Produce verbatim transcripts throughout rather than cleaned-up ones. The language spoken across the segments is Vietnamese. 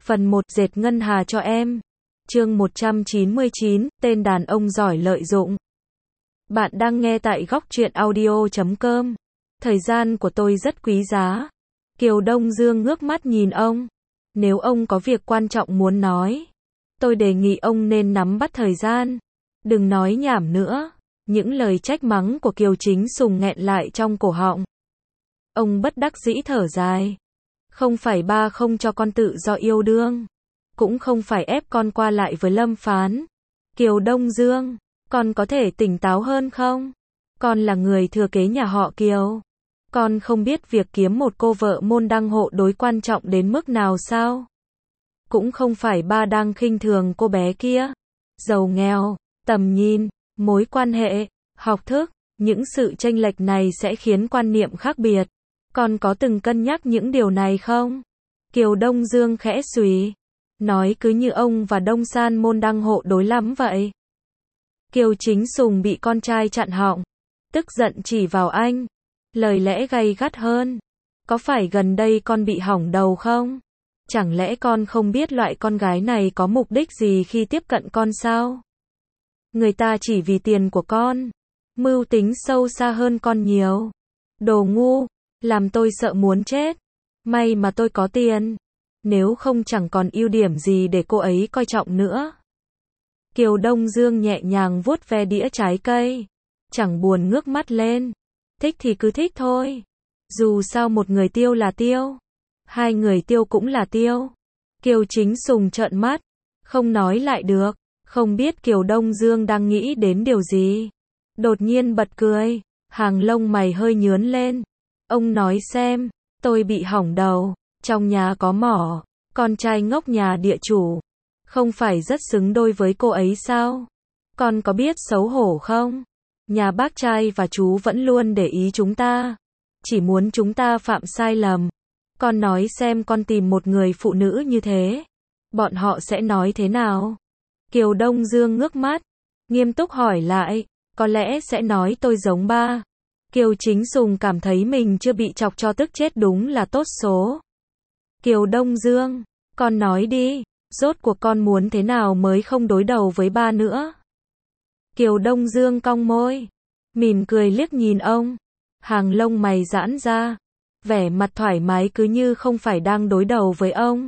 Phần một, dệt ngân hà cho em. Chương một trăm chín mươi chín, tên đàn ông giỏi lợi dụng. Bạn đang nghe tại góc truyện audio chấm com. Thời gian của tôi rất quý giá. Kiều Đông Dương ngước mắt nhìn ông. Nếu ông có việc quan trọng muốn nói, tôi đề nghị ông nên nắm bắt thời gian. Đừng nói nhảm nữa. Những lời trách mắng của Kiều Chính Sùng nghẹn lại trong cổ họng. Ông bất đắc dĩ thở dài. Không phải ba không cho con tự do yêu đương, cũng không phải ép con qua lại với Lâm Phán. Kiều Đông Dương, con có thể tỉnh táo hơn không? Con là người thừa kế nhà họ Kiều. Con không biết việc kiếm một cô vợ môn đăng hộ đối quan trọng đến mức nào sao? Cũng không phải ba đang khinh thường cô bé kia. Giàu nghèo, tầm nhìn, mối quan hệ, học thức, những sự chênh lệch này sẽ khiến quan niệm khác biệt. Con có từng cân nhắc những điều này không? Kiều Đông Dương khẽ xùy. Nói cứ như ông và Đông San môn đăng hộ đối lắm vậy. Kiều Chính Sùng bị con trai chặn họng. Tức giận chỉ vào anh. Lời lẽ gay gắt hơn. Có phải gần đây con bị hỏng đầu không? Chẳng lẽ con không biết loại con gái này có mục đích gì khi tiếp cận con sao? Người ta chỉ vì tiền của con. Mưu tính sâu xa hơn con nhiều. Đồ ngu. Làm tôi sợ muốn chết. May mà tôi có tiền. Nếu không chẳng còn ưu điểm gì để cô ấy coi trọng nữa. Kiều Đông Dương nhẹ nhàng vuốt ve đĩa trái cây. Chẳng buồn ngước mắt lên. Thích thì cứ thích thôi. Dù sao một người tiêu là tiêu. Hai người tiêu cũng là tiêu. Kiều Chính Sùng trợn mắt. Không nói lại được. Không biết Kiều Đông Dương đang nghĩ đến điều gì. Đột nhiên bật cười. Hàng lông mày hơi nhướn lên. Ông nói xem, tôi bị hỏng đầu, trong nhà có mỏ, con trai ngốc nhà địa chủ, không phải rất xứng đôi với cô ấy sao? Con có biết xấu hổ không? Nhà bác trai và chú vẫn luôn để ý chúng ta, chỉ muốn chúng ta phạm sai lầm. Con nói xem con tìm một người phụ nữ như thế, bọn họ sẽ nói thế nào? Kiều Đông Dương ngước mắt, nghiêm túc hỏi lại, có lẽ sẽ nói tôi giống ba. Kiều Chính Sùng cảm thấy mình chưa bị chọc cho tức chết đúng là tốt số. Kiều Đông Dương, con nói đi, rốt cuộc con muốn thế nào mới không đối đầu với ba nữa? Kiều Đông Dương cong môi, mỉm cười liếc nhìn ông, hàng lông mày giãn ra, vẻ mặt thoải mái cứ như không phải đang đối đầu với ông.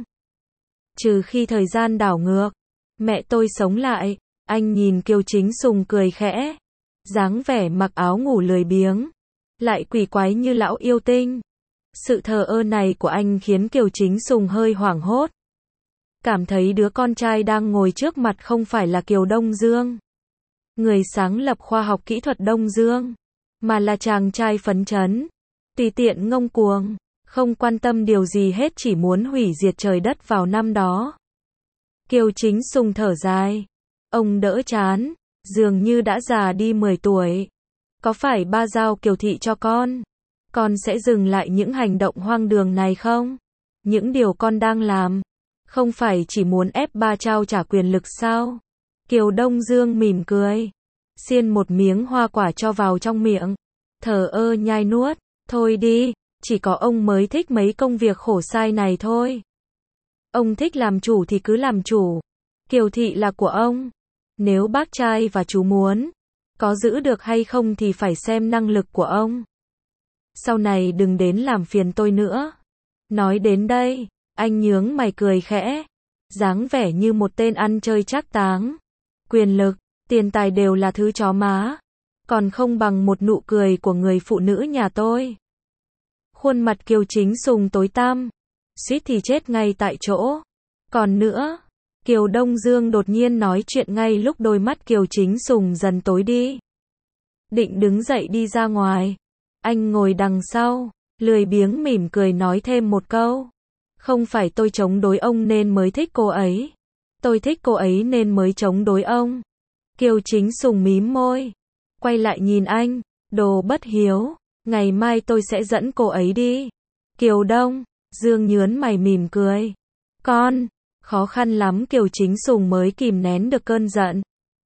Trừ khi thời gian đảo ngược, mẹ tôi sống lại, anh nhìn Kiều Chính Sùng cười khẽ, dáng vẻ mặc áo ngủ lười biếng. Lại quỷ quái như lão yêu tinh. Sự thờ ơ này của anh khiến Kiều Chính Sùng hơi hoảng hốt. Cảm thấy đứa con trai đang ngồi trước mặt không phải là Kiều Đông Dương, người sáng lập khoa học kỹ thuật Đông Dương, mà là chàng trai phấn chấn, tùy tiện ngông cuồng, không quan tâm điều gì hết, chỉ muốn hủy diệt trời đất vào năm đó. Kiều Chính Sùng thở dài. Ông đỡ chán, dường như đã già đi mười tuổi. Có phải ba giao Kiều thị cho con? Con sẽ dừng lại những hành động hoang đường này không? Những điều con đang làm, không phải chỉ muốn ép ba trao trả quyền lực sao? Kiều Đông Dương mỉm cười, xiên một miếng hoa quả cho vào trong miệng, thờ ơ nhai nuốt. Thôi đi, chỉ có ông mới thích mấy công việc khổ sai này thôi. Ông thích làm chủ thì cứ làm chủ. Kiều thị là của ông. Nếu bác trai và chú muốn, có giữ được hay không thì phải xem năng lực của ông. Sau này đừng đến làm phiền tôi nữa. Nói đến đây, anh nhướng mày cười khẽ, dáng vẻ như một tên ăn chơi trác táng. Quyền lực, tiền tài đều là thứ chó má, còn không bằng một nụ cười của người phụ nữ nhà tôi. Khuôn mặt Kiều Chính Sùng tối tăm, suýt thì chết ngay tại chỗ. Còn nữa, Kiều Đông Dương đột nhiên nói chuyện ngay lúc đôi mắt Kiều Chính Sùng dần tối đi. Định đứng dậy đi ra ngoài. Anh ngồi đằng sau, lười biếng mỉm cười nói thêm một câu. Không phải tôi chống đối ông nên mới thích cô ấy. Tôi thích cô ấy nên mới chống đối ông. Kiều Chính Sùng mím môi, quay lại nhìn anh, đồ bất hiếu, ngày mai tôi sẽ dẫn cô ấy đi. Kiều Đông Dương nhướn mày mỉm cười. Con, khó khăn lắm Kiều Chính Sùng mới kìm nén được cơn giận.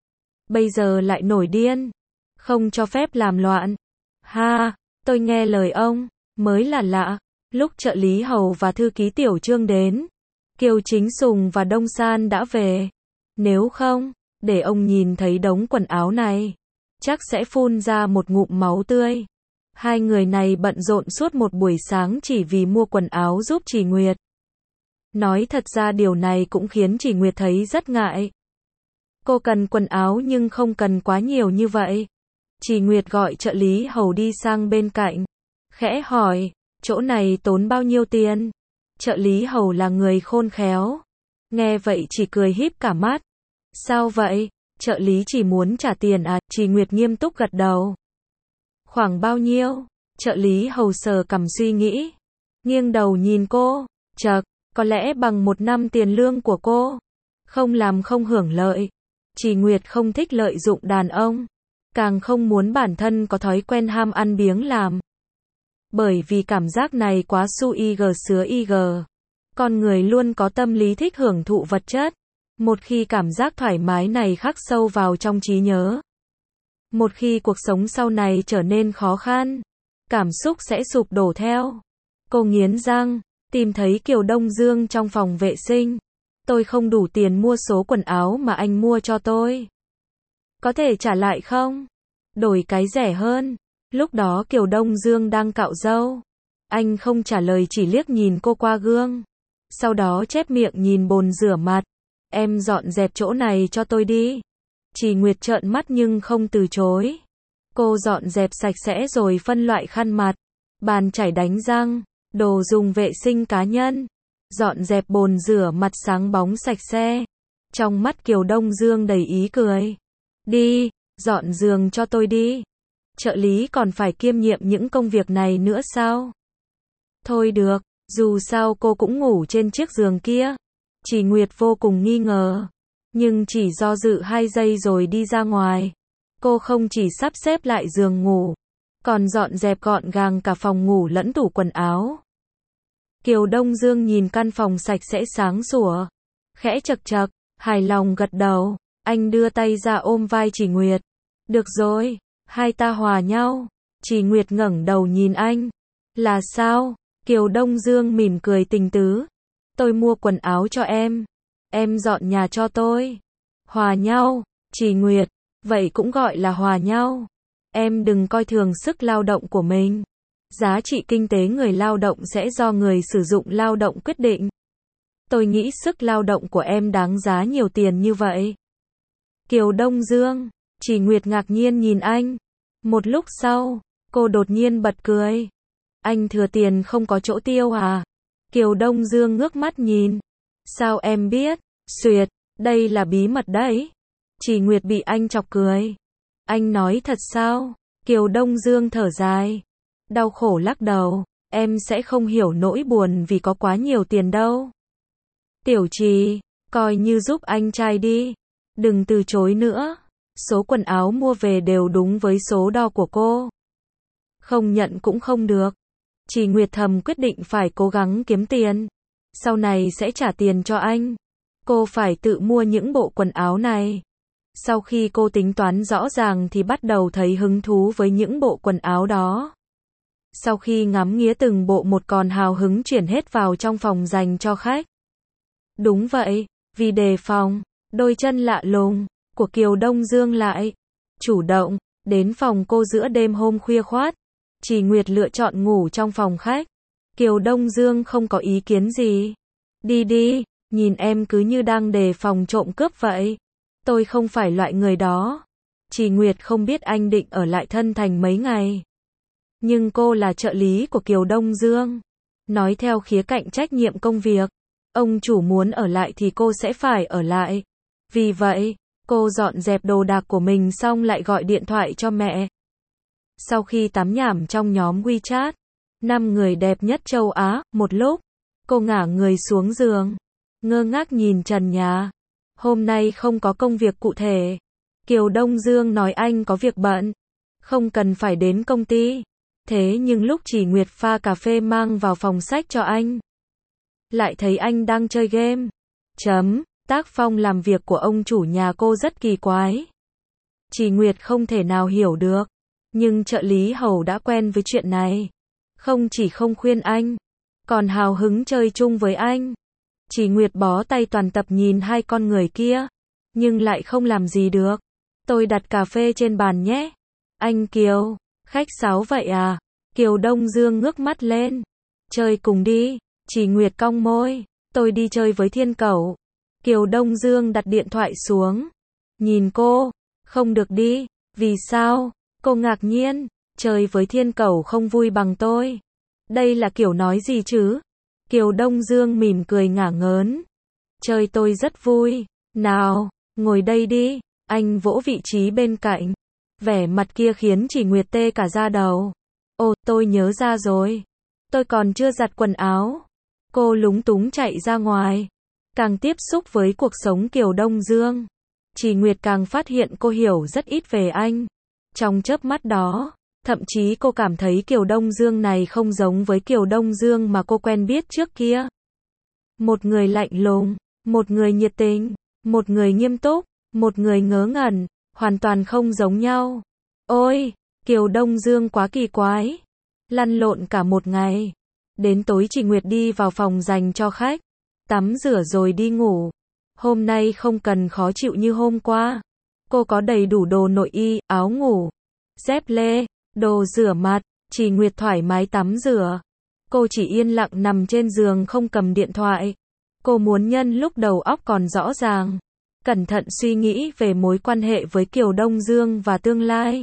Bây giờ lại nổi điên, không cho phép làm loạn. Ha, tôi nghe lời ông, mới là lạ. Lúc trợ lý Hầu và thư ký Tiểu Trương đến, Kiều Chính Sùng và Đông San đã về. Nếu không, để ông nhìn thấy đống quần áo này, chắc sẽ phun ra một ngụm máu tươi. Hai người này bận rộn suốt một buổi sáng chỉ vì mua quần áo giúp Trì Nguyệt. Nói thật ra điều này cũng khiến Trì Nguyệt thấy rất ngại. Cô cần quần áo nhưng không cần quá nhiều như vậy. Trì Nguyệt gọi trợ lý hầu đi sang bên cạnh, khẽ hỏi, chỗ này tốn bao nhiêu tiền? Trợ lý hầu là người khôn khéo. Nghe vậy chỉ cười híp cả mắt. Sao vậy? Trợ lý chỉ muốn trả tiền à? Trì Nguyệt nghiêm túc gật đầu. Khoảng bao nhiêu? Trợ lý hầu sờ cằm suy nghĩ. Nghiêng đầu nhìn cô. Chậc, có lẽ bằng một năm tiền lương của cô. Không làm không hưởng lợi. Trì Nguyệt không thích lợi dụng đàn ông. Càng không muốn bản thân có thói quen ham ăn biếng làm. Bởi vì cảm giác này quá su ig sứa ig. Con người luôn có tâm lý thích hưởng thụ vật chất. Một khi cảm giác thoải mái này khắc sâu vào trong trí nhớ. Một khi cuộc sống sau này trở nên khó khăn, cảm xúc sẽ sụp đổ theo. Cô nghiến răng, tìm thấy Kiều Đông Dương trong phòng vệ sinh. Tôi không đủ tiền mua số quần áo mà anh mua cho tôi. Có thể trả lại không? Đổi cái rẻ hơn. Lúc đó Kiều Đông Dương đang cạo râu. Anh không trả lời chỉ liếc nhìn cô qua gương. Sau đó chép miệng nhìn bồn rửa mặt. Em dọn dẹp chỗ này cho tôi đi. Trì Nguyệt trợn mắt nhưng không từ chối. Cô dọn dẹp sạch sẽ rồi phân loại khăn mặt, bàn chải đánh răng, đồ dùng vệ sinh cá nhân. Dọn dẹp bồn rửa mặt sáng bóng sạch sẽ. Trong mắt Kiều Đông Dương đầy ý cười. Đi, dọn giường cho tôi đi. Trợ lý còn phải kiêm nhiệm những công việc này nữa sao? Thôi được, dù sao cô cũng ngủ trên chiếc giường kia. Trì Nguyệt vô cùng nghi ngờ. Nhưng chỉ do dự hai giây rồi đi ra ngoài. Cô không chỉ sắp xếp lại giường ngủ, còn dọn dẹp gọn gàng cả phòng ngủ lẫn tủ quần áo. Kiều Đông Dương nhìn căn phòng sạch sẽ sáng sủa, khẽ chật chật, hài lòng gật đầu. Anh đưa tay ra ôm vai Trì Nguyệt. Được rồi, hai ta hòa nhau. Trì Nguyệt ngẩng đầu nhìn anh. Là sao? Kiều Đông Dương mỉm cười tình tứ. Tôi mua quần áo cho em. Em dọn nhà cho tôi. Hòa nhau. Trì Nguyệt. Vậy cũng gọi là hòa nhau. Em đừng coi thường sức lao động của mình. Giá trị kinh tế người lao động sẽ do người sử dụng lao động quyết định. Tôi nghĩ sức lao động của em đáng giá nhiều tiền như vậy. Kiều Đông Dương. Trì Nguyệt ngạc nhiên nhìn anh. Một lúc sau, cô đột nhiên bật cười. Anh thừa tiền không có chỗ tiêu à? Kiều Đông Dương ngước mắt nhìn. Sao em biết? Xuyệt, đây là bí mật đấy. Trì Nguyệt bị anh chọc cười. Anh nói thật sao? Kiều Đông Dương thở dài. Đau khổ lắc đầu. Em sẽ không hiểu nỗi buồn vì có quá nhiều tiền đâu. Tiểu Trì, coi như giúp anh trai đi. Đừng từ chối nữa. Số quần áo mua về đều đúng với số đo của cô. Không nhận cũng không được. Trì Nguyệt thầm quyết định phải cố gắng kiếm tiền. Sau này sẽ trả tiền cho anh. Cô phải tự mua những bộ quần áo này. Sau khi cô tính toán rõ ràng thì bắt đầu thấy hứng thú với những bộ quần áo đó. Sau khi ngắm nghía từng bộ một còn hào hứng chuyển hết vào trong phòng dành cho khách. Đúng vậy, vì đề phòng đôi chân lạ lùng của Kiều Đông Dương lại chủ động đến phòng cô giữa đêm hôm khuya khoắt. Trì Nguyệt lựa chọn ngủ trong phòng khách. Kiều Đông Dương không có ý kiến gì. Đi đi, nhìn em cứ như đang đề phòng trộm cướp vậy. Tôi không phải loại người đó. Trì Nguyệt không biết anh định ở lại Thân Thành mấy ngày. Nhưng cô là trợ lý của Kiều Đông Dương. Nói theo khía cạnh trách nhiệm công việc. Ông chủ muốn ở lại thì cô sẽ phải ở lại. Vì vậy, cô dọn dẹp đồ đạc của mình xong lại gọi điện thoại cho mẹ. Sau khi tắm nhảm trong nhóm WeChat, năm người đẹp nhất châu Á, một lúc, cô ngả người xuống giường, ngơ ngác nhìn trần nhà. Hôm nay không có công việc cụ thể. Kiều Đông Dương nói anh có việc bận, không cần phải đến công ty. Thế nhưng lúc Trì Nguyệt pha cà phê mang vào phòng sách cho anh, lại thấy anh đang chơi game. Chấm, tác phong làm việc của ông chủ nhà cô rất kỳ quái. Trì Nguyệt không thể nào hiểu được. Nhưng trợ lý hầu đã quen với chuyện này. Không chỉ không khuyên anh, còn hào hứng chơi chung với anh. Chỉ Nguyệt bó tay toàn tập nhìn hai con người kia, nhưng lại không làm gì được. Tôi đặt cà phê trên bàn nhé. Anh Kiều, khách sáo vậy à? Kiều Đông Dương ngước mắt lên. Chơi cùng đi. Chỉ Nguyệt cong môi. Tôi đi chơi với Thiên Cẩu. Kiều Đông Dương đặt điện thoại xuống. Nhìn cô. Không được đi. Vì sao? Cô ngạc nhiên. Chơi với Thiên Cẩu không vui bằng tôi. Đây là kiểu nói gì chứ? Kiều Đông Dương mỉm cười ngả ngớn. Chơi tôi rất vui. Nào, ngồi đây đi. Anh vỗ vị trí bên cạnh. Vẻ mặt kia khiến Chỉ Nguyệt tê cả da đầu. Ồ, tôi nhớ ra rồi. Tôi còn chưa giặt quần áo. Cô lúng túng chạy ra ngoài. Càng tiếp xúc với cuộc sống Kiều Đông Dương, Chỉ Nguyệt càng phát hiện cô hiểu rất ít về anh. Trong chớp mắt đó, thậm chí cô cảm thấy Kiều Đông Dương này không giống với Kiều Đông Dương mà cô quen biết trước kia. Một người lạnh lùng, một người nhiệt tình, một người nghiêm túc, một người ngớ ngẩn, hoàn toàn không giống nhau. Ôi, Kiều Đông Dương quá kỳ quái. Lăn lộn cả một ngày. Đến tối Chỉ Nguyệt đi vào phòng dành cho khách, tắm rửa rồi đi ngủ. Hôm nay không cần khó chịu như hôm qua. Cô có đầy đủ đồ nội y, áo ngủ, dép lê, đồ rửa mặt. Chỉ Nguyệt thoải mái tắm rửa. Cô chỉ yên lặng nằm trên giường không cầm điện thoại. Cô muốn nhân lúc đầu óc còn rõ ràng, cẩn thận suy nghĩ về mối quan hệ với Kiều Đông Dương và tương lai.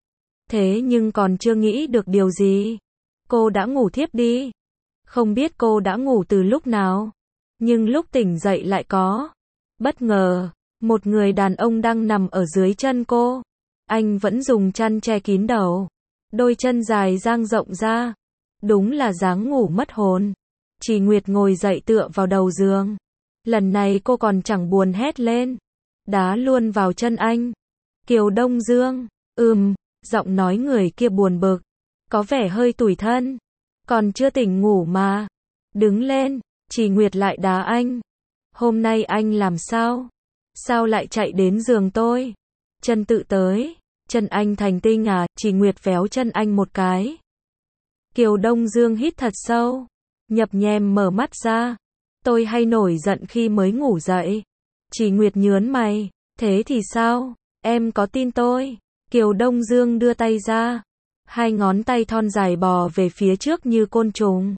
Thế nhưng còn chưa nghĩ được điều gì, cô đã ngủ thiếp đi. Không biết cô đã ngủ từ lúc nào, nhưng lúc tỉnh dậy lại có. Bất ngờ, một người đàn ông đang nằm ở dưới chân cô. Anh vẫn dùng chăn che kín đầu, đôi chân dài dang rộng ra. Đúng là dáng ngủ mất hồn. Chỉ Nguyệt ngồi dậy tựa vào đầu giường. Lần này cô còn chẳng buồn hét lên, đá luôn vào chân anh. Kiều Đông Dương, ừm, giọng nói người kia buồn bực, có vẻ hơi tủi thân. Còn chưa tỉnh ngủ mà. Đứng lên. Chỉ Nguyệt lại đá anh. Hôm nay anh làm sao? Sao lại chạy đến giường tôi? Chân tự tới. Chân anh thành tinh à? Chỉ Nguyệt véo chân anh một cái. Kiều Đông Dương hít thật sâu, nhập nhèm mở mắt ra. Tôi hay nổi giận khi mới ngủ dậy. Chỉ Nguyệt nhớn mày. Thế thì sao? Em có tin tôi? Kiều Đông Dương đưa tay ra. Hai ngón tay thon dài bò về phía trước như côn trùng.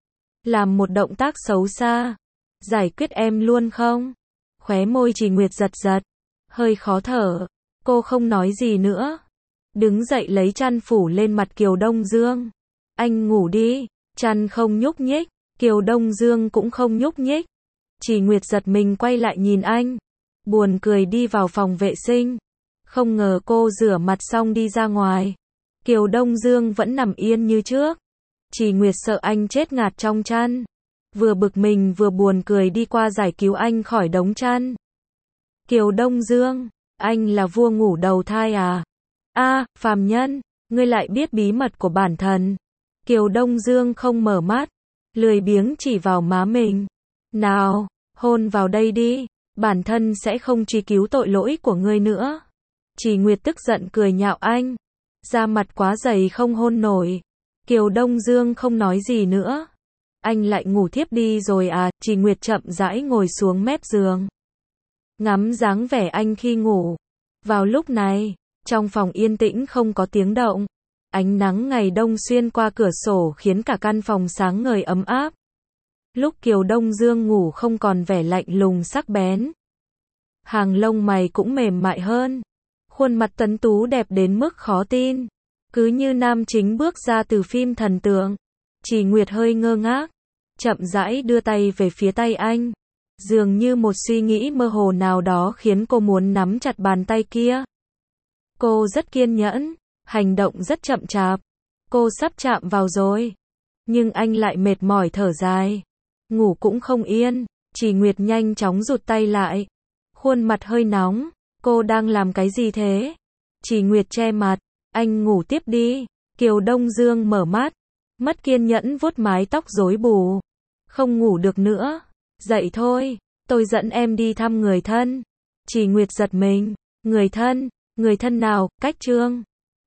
Làm một động tác xấu xa. Giải quyết em luôn không? Khóe môi Chỉ Nguyệt giật giật. Hơi khó thở. Cô không nói gì nữa. Đứng dậy lấy chăn phủ lên mặt Kiều Đông Dương. Anh ngủ đi. Chăn không nhúc nhích. Kiều Đông Dương cũng không nhúc nhích. Chỉ Nguyệt giật mình quay lại nhìn anh. Buồn cười đi vào phòng vệ sinh. Không ngờ cô rửa mặt xong đi ra ngoài. Kiều Đông Dương vẫn nằm yên như trước. Chỉ Nguyệt sợ anh chết ngạt trong chăn. Vừa bực mình vừa buồn cười đi qua giải cứu anh khỏi đống chăn. Kiều Đông Dương, anh là vua ngủ đầu thai à? A, à, phàm nhân, ngươi lại biết bí mật của bản thân. Kiều Đông Dương không mở mắt, lười biếng chỉ vào má mình. Nào, hôn vào đây đi, bản thân sẽ không truy cứu tội lỗi của ngươi nữa. Chỉ Nguyệt tức giận cười nhạo anh. Da mặt quá dày không hôn nổi. Kiều Đông Dương không nói gì nữa. Anh lại ngủ thiếp đi rồi à? Chỉ Nguyệt chậm rãi ngồi xuống mép giường, ngắm dáng vẻ anh khi ngủ. Vào lúc này, trong phòng yên tĩnh không có tiếng động. Ánh nắng ngày đông xuyên qua cửa sổ khiến cả căn phòng sáng ngời ấm áp. Lúc Kiều Đông Dương ngủ không còn vẻ lạnh lùng sắc bén. Hàng lông mày cũng mềm mại hơn. Khuôn mặt tuấn tú đẹp đến mức khó tin. Cứ như nam chính bước ra từ phim thần tượng. Chỉ Nguyệt hơi ngơ ngác, chậm rãi đưa tay về phía tay anh. Dường như một suy nghĩ mơ hồ nào đó khiến cô muốn nắm chặt bàn tay kia. Cô rất kiên nhẫn, hành động rất chậm chạp. Cô sắp chạm vào rồi. Nhưng anh lại mệt mỏi thở dài. Ngủ cũng không yên. Chỉ Nguyệt nhanh chóng rụt tay lại. Khuôn mặt hơi nóng. Cô đang làm cái gì thế? Chỉ Nguyệt che mặt. Anh ngủ tiếp đi. Kiều Đông Dương mở mắt. Mất kiên nhẫn vuốt mái tóc rối bù. Không ngủ được nữa. Dậy thôi. Tôi dẫn em đi thăm người thân. Chỉ Nguyệt giật mình. Người thân? Người thân nào? Cách Trương.